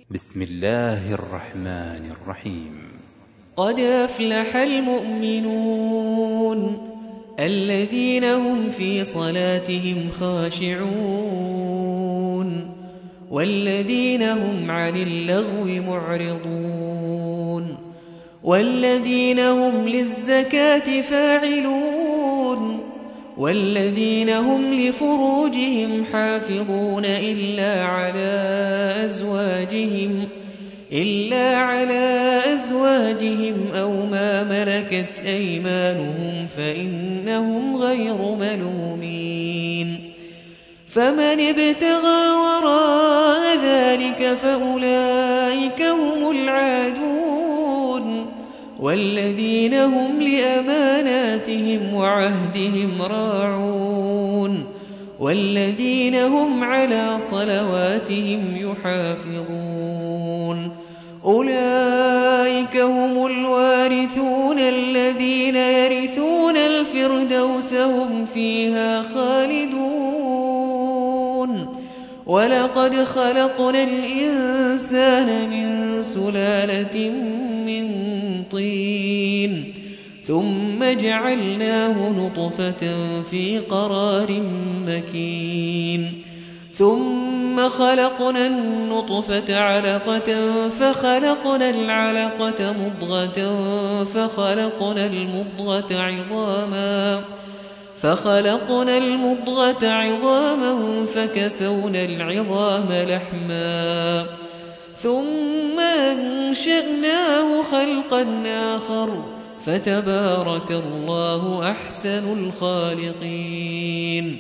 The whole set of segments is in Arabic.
بسم الله الرحمن الرحيم. قد أفلح المؤمنون الذين هم في صلاتهم خاشعون والذين هم عن اللغو معرضون والذين هم للزكاة فاعلون والذين هم لفروجهم حافظون إلا على أزواجهم أو ما ملكت أيمانهم فإنهم غير ملومين. فمن ابتغى وراء ذلك فأولئك هم العادون والذين هم لأماناتهم وعهدهم راعون والذين هم على صلواتهم يحافظون. أولئك هم الوارثون الذين يرثون الفردوس هم فيها خالدون. ولقد خلقنا الإنسان من سلالة من طين ثم جعلناه نطفة في قرار مكين ثم خلقنا النطفة علقة فخلقنا العلقة مضغة فخلقنا المضغة عظاما فكسونا العظام لحما ثم أنشأناه خلقا آخر فتبارك الله أحسن الخالقين.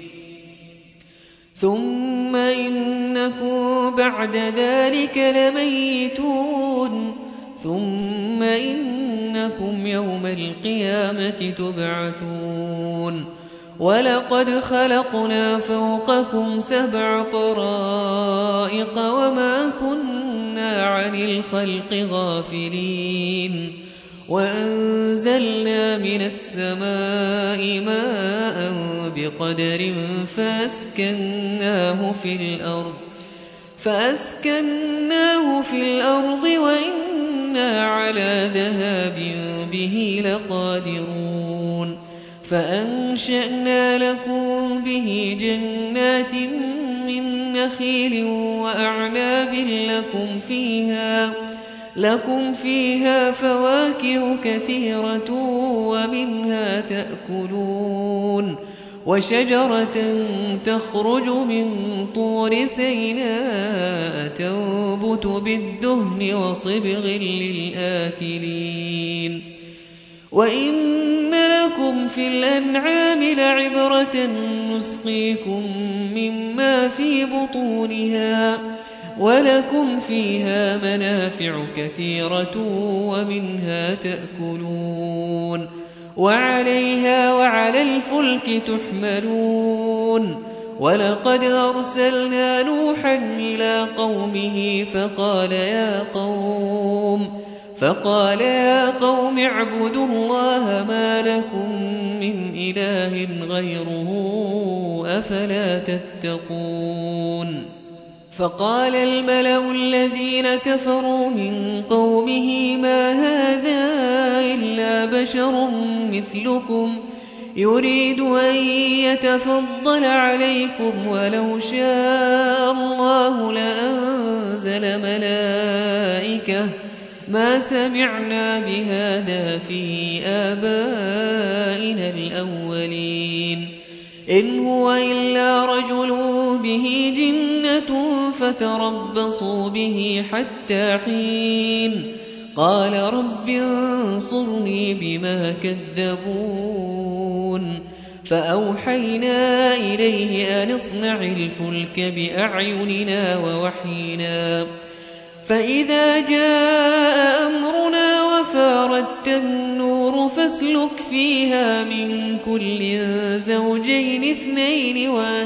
ثم إنكم بعد ذلك لميتون ثم إنكم يوم القيامة تبعثون. ولقد خلقنا فوقكم 7 طرائق وما كنا عن الخلق غافلين وأنزلنا من السماء ماء بقدر فأسكناه في الأرض وإنا على ذهاب به لقادرون. فأنشأنا لكم به جنات من نخيل وأعناب لكم فيها فواكه كثيرة ومنها تأكلون. وشجرة تخرج من طور سيناء تنبت بالدهن وصبغ للآكلين. وإن لكم في الأنعام لعبرة نسقيكم مما في بطونها ولكم فيها منافع كثيرة ومنها تأكلون وعليها وعلى الفلك تحملون. ولقد أرسلنا نوحا إلى قومه فقال يا قوم اعبدوا الله ما لكم من إله غيره أفلا تتقون. فقال الملأ الذين كفروا من قومه ما هذا إلا بشر مثلكم يريد أن يتفضل عليكم ولو شاء الله لأنزل ملائكة ما سمعنا بهذا في آبائنا الأولين إن هو إلا رجل به جنة فتربصوا به حتى حين. قال رب انصرني بما كذبون. فأوحينا إليه أن اصنع الفلك بأعيننا ووحينا فإذا جاء أمرنا وفاردت النور فاسلك فيها من كل زوجين 2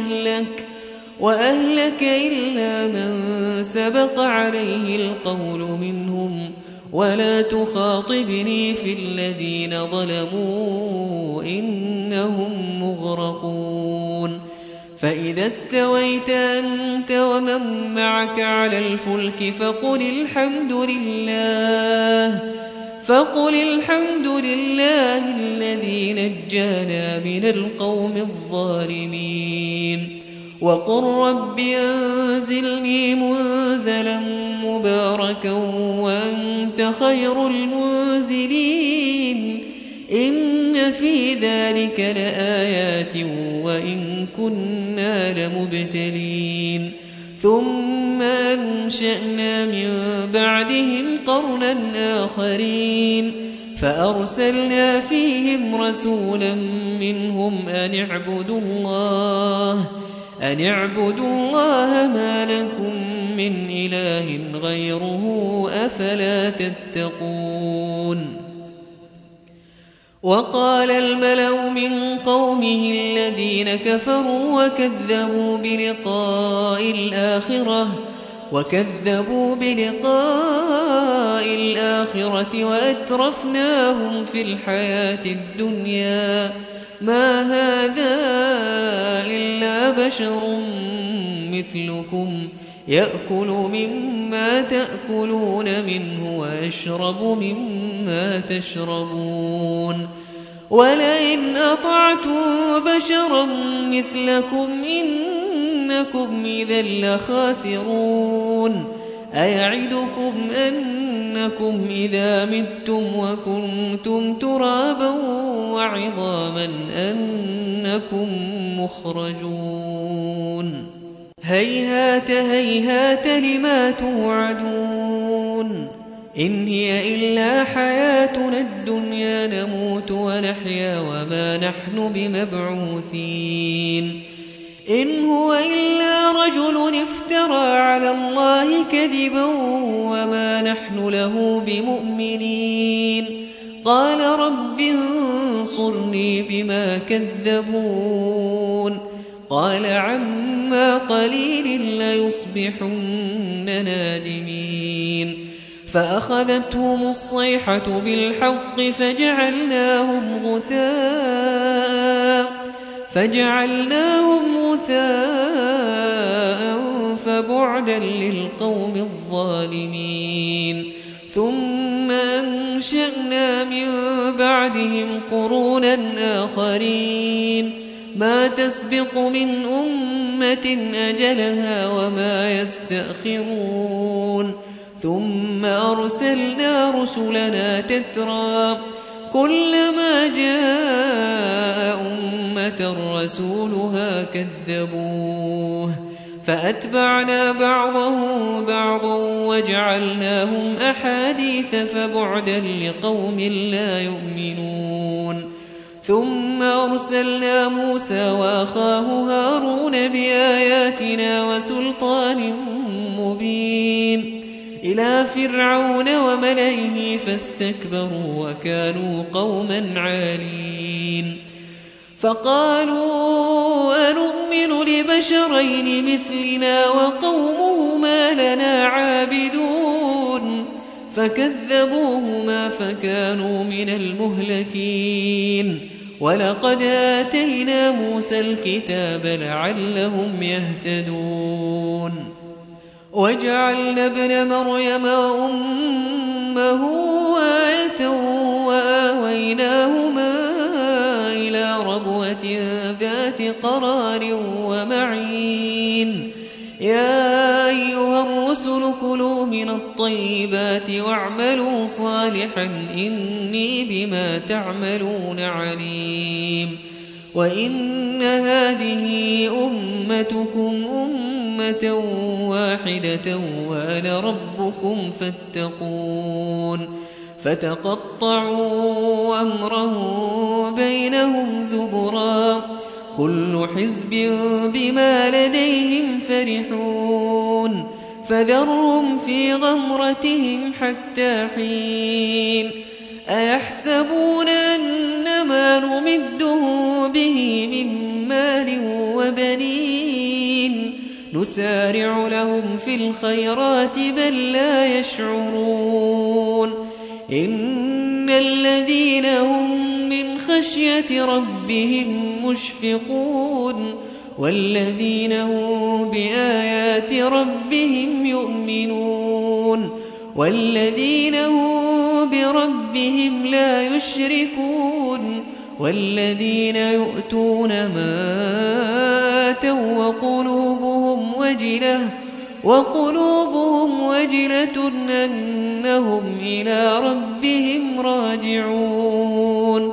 وأهلك إلا من سبق عليه القول منهم ولا تخاطبني في الذين ظلموا إنهم مغرقون. فإذا استويت أنت ومن معك على الفلك فقل الحمد لله الذي نجانا من القوم الظالمين وقل رب أنزلني منزلا مباركا وأنت خير المنزلين إن في ذلك لآيات وإن كنا لمبتلين ثم أنشأنا من بعدهم قرنا آخرين فأرسلنا فيهم رسولا منهم أن اعبدوا الله ما لكم من إله غيره أفلا تتقون وقال الملأ من قومه الذين كفروا وكذبوا بلقاء الآخرة وأترفناهم في الحياة الدنيا ما هذا إلا بشر مثلكم يأكل مما تأكلون منه ويشرب مما تشربون ولئن أطعتم بشرا مثلكم إنكم إذا لخاسرون أيعدكم أنكم إذا متم وكنتم ترابا وعظاما أنكم مخرجون هيهات هيهات لما توعدون إن هي إلا حياتنا الدنيا نموت ونحيا وما نحن بمبعوثين إن هو إلا رجل افترى على الله كذبا وما نحن له بمؤمنين قال رب انصرني بما كذبون قال عما قليل ليصبحن نادمين فأخذتهم الصيحة بالحق فجعلناهم غثاء فبعدا للقوم الظالمين ثم أنشأنا من بعدهم قرونا آخرين ما تسبق من أمة أجلها وما يستأخرون ثم أرسلنا رسلنا تترى كلما جاء أمة رسولها كذبوه فأتبعنا بعضهم بعضا وجعلناهم أحاديث فبعدا لقوم لا يؤمنون ثم أرسلنا موسى وأخاه هارون بآياتنا وسلطان مبين إلى فرعون وملئه فاستكبروا وكانوا قوما عالين فقالوا أنؤمن لبشرين مثلنا وقومهما لنا عابدون فكذبوهما فكانوا من المهلكين ولقد آتينا موسى الكتاب لعلهم يهتدون وجعلنا ابن مريم وأمه آية وآويناهما إلى ربوة ذات قرار ومعين يا أيها الرسل كلوا من الطيبات واعملوا صالحا إني بما تعملون عليم وإن هذه أمتكم أمة واحدة وأنا ربكم فاتقون فتقطعوا أمرهم بينهم زبرا كل حزب بما لديهم فرحون فذرهم في غمرتهم حتى حين أيحسبون أنما نمدهم به من مال وبنين نسارع لهم في الخيرات بل لا يشعرون إن الذين هم من خشية ربهم مشفقون والذين هم بآيات ربهم يؤمنون والذين هم بربهم لا يشركون والذين يؤتون ما آتوا وقلوبهم وجلة أنهم إلى ربهم راجعون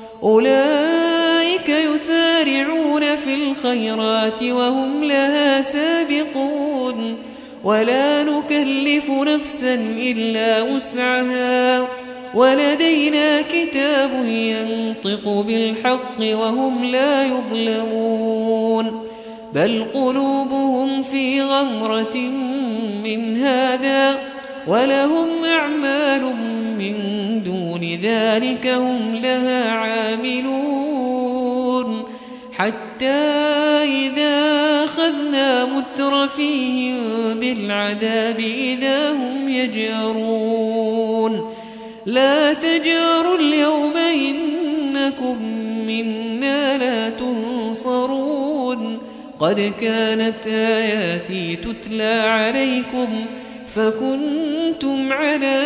أولئك يسارعون في الخيرات وهم لها سابقون ولا نكلف نفسا إلا وسعها ولدينا كتاب ينطق بالحق وهم لا يظلمون بل قلوبهم في غمرة من هذا ولهم أعمال من دون ذلك هم لها عاملون حتى إذا أخذنا مترفيهم بالعذاب إذا هم يجأرون لا تجأروا اليوم إنكم منا لا تنصرون قد كانت آياتي تتلى عليكم فكنتم على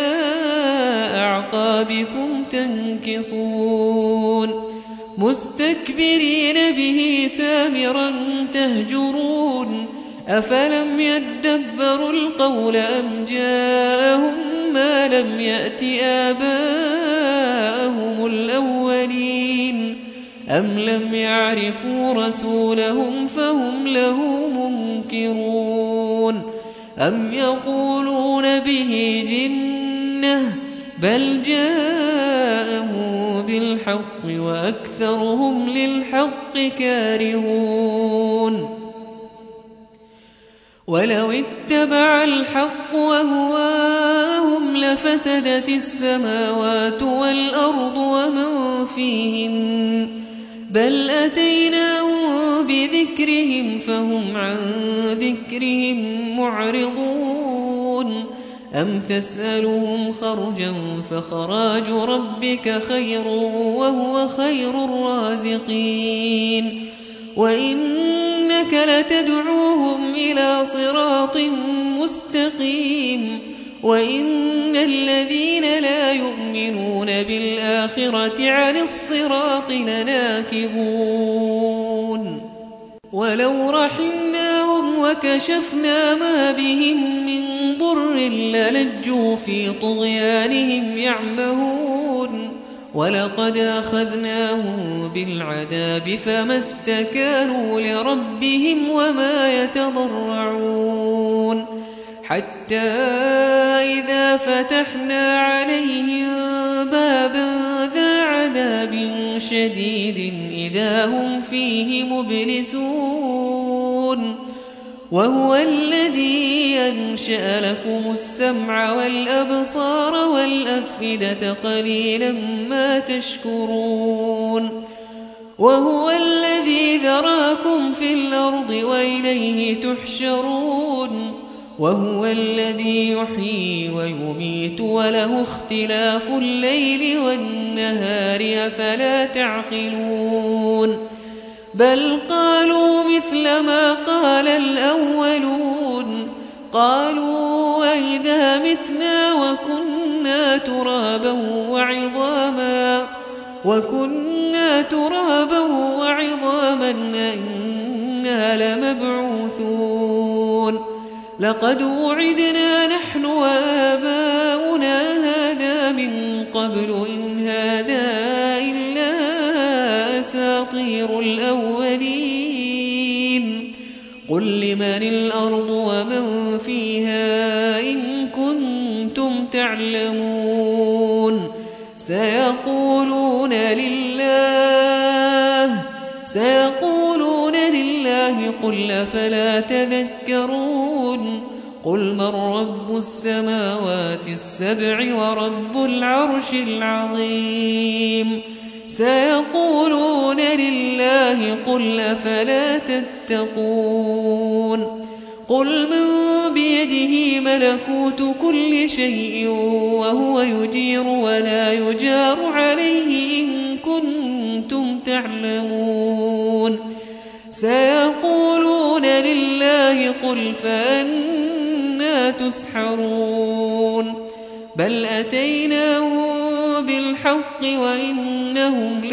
أعقابكم تنكصون مستكبرين به سامرا تهجرون أفلم يدبروا القول أم جاءهم ما لم يأت آباءهم الأولين أم لم يعرفوا رسولهم فهم له منكرون أم يقولون به جنة بل جاءه بالحق وأكثرهم للحق كارهون ولو اتبع الحق وهواهم لفسدت السماوات والأرض ومن فيهن بل أتيناهم بذكرهم فهم عن ذكرهم معرضون أم تسألهم خرجا فخراج ربك خير وهو خير الرازقين وإنك لتدعوهم إلى صراط مستقيم وإن الذين لا يؤمنون بالآخرة عن الصراط لناكبون ولو رحمناهم وكشفنا ما بهم من ضر للجوا في طغيانهم يعمهون ولقد أخذناهم بالعذاب فما استكانوا لربهم وما يتضرعون حتى إذا فتحنا عليهم بابا ذا عذاب شديد إذا هم فيه مبلسون وهو الذي أنشأ لكم السمع والأبصار والأفئدة قليلا ما تشكرون وهو الذي ذراكم في الأرض وإليه تحشرون وهو الذي يحيي ويميت وله اختلاف الليل والنهار أفلا تعقلون بل قالوا مثل ما قال الأولون قالوا وإذا متنا وكنا ترابا وعظاما أئنا لمبعوثون لقد وعدنا نحن وآباؤنا هذا من قبل إن هذا إلا أساطير الأولين قل لمن الأرض ومن فيها إن كنتم تعلمون سيقولون لله قل أفلا تذكرون قل من رب السماوات السبع ورب العرش العظيم سيقولون لله قل أفلا تتقون قل من بيده ملكوت كل شيء وهو يجير ولا يجار عليه إن كنتم تعلمون سيقولون قل فأنى تسحرون بل أتيناهم بالحق وإنهم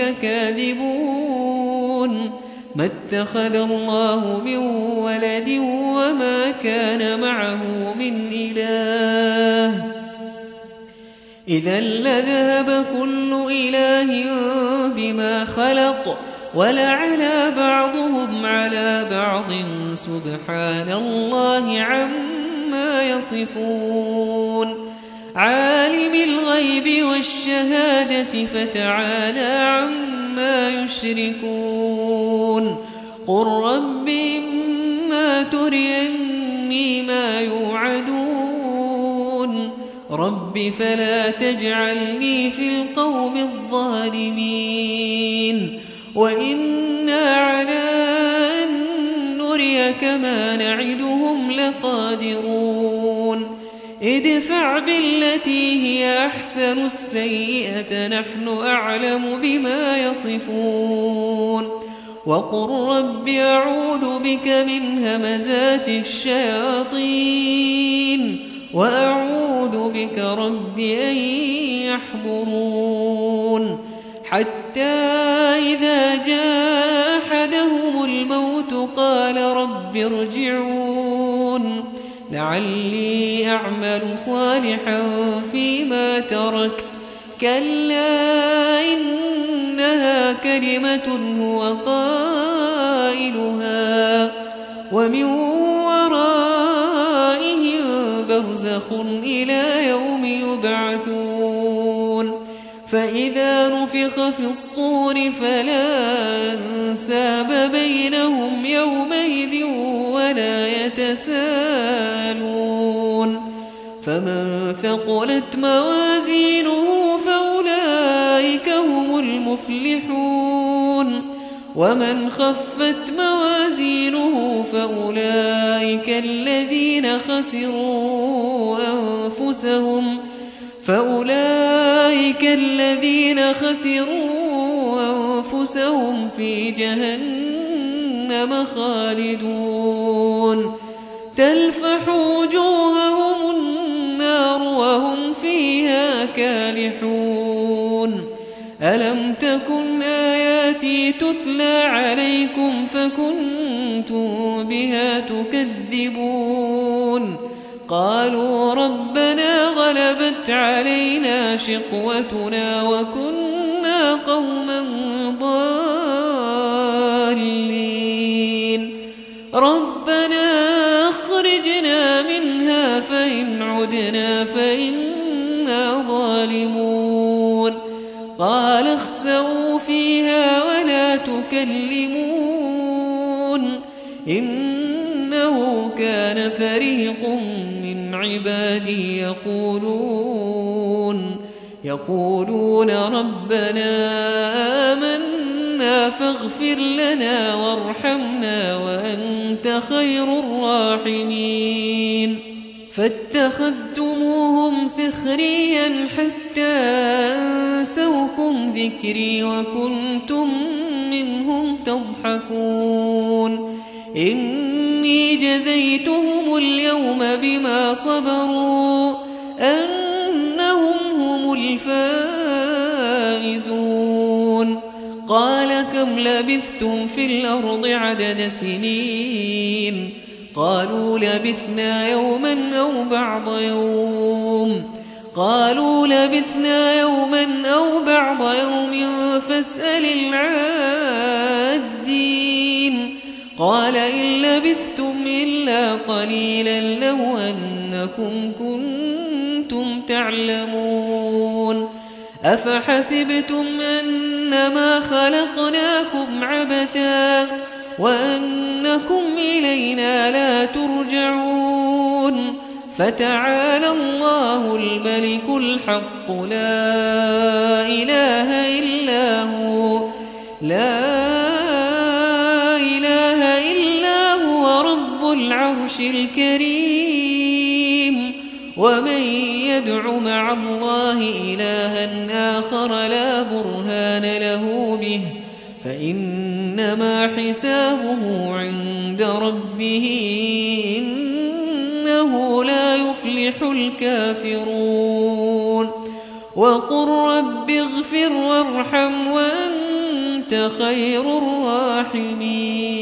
لكاذبون ما اتخذ الله من ولد وما كان معه من إله إذا لذهب كل إله بما خلق ولعلى بعضهم على بعض سبحان الله عما يصفون عالم الغيب والشهادة فتعالى عما يشركون قل رب إما تريني ما يوعدون رب فلا تجعلني في القوم الظالمين وإنا على أن نريك ما نعدهم لقادرون ادفع بالتي هي أحسن السيئة نحن أعلم بما يصفون وقل رب أعوذ بك من همزات الشياطين وأعوذ بك رب أن يحضرون حتى إذا جاء أحدهم الموت قال رب ارجعون لعلي أعمل صالحا فيما تركت كلا إنها كلمة هو قائلها ومن ورائهم برزخ إلى يوم يبعثون فإذا نفخ في الصور فلا أنساب بينهم يومئذ ولا يتساءلون فمن ثقلت موازينه فأولئك هم المفلحون ومن خفت موازينه فأولئك الذين خسروا أنفسهم في جهنم خالدون تلفح وجوههم النار وهم فيها كالحون ألم تكن آياتي تتلى عليكم فكنتم بها تكذبون قالوا ربنا غلبت علينا شقوتنا وكنا قوما ضالين ربنا أخرجنا منها فإن عدنا فإنا ظالمون قال اخسئوا فيها ولا تكلمون إنه كان فريق من عبادي يقولون ربنا آمنا فاغفر لنا وارحمنا وأنت خير الراحمين فاتخذتموهم سخريا حتى أنسوكم ذكري وكنتم منهم تضحكون إني جزيتهم اليوم بما صبروا أنهم هم الفائزون قال كم لبثتم في الأرض عدد سنين قالوا لبثنا يوما أو بعض يوم قالوا لبثنا يوما أو بعض يوم فاسأل العادين قال إن لبثتم إلا قليلا لو أنكم كنتم تعلمون أفحسبتم أنما خلقناكم عبثا وأنكم إلينا لا ترجعون فتعالى الله الملك الحق لا إله إلا هو رب العرش الكريم ومن يدع مع الله إلها آخر لا برهان له به فإنما حسابه عند ربه يفلح الكافرون وقل رب اغفر وارحم وأنت خير الراحمين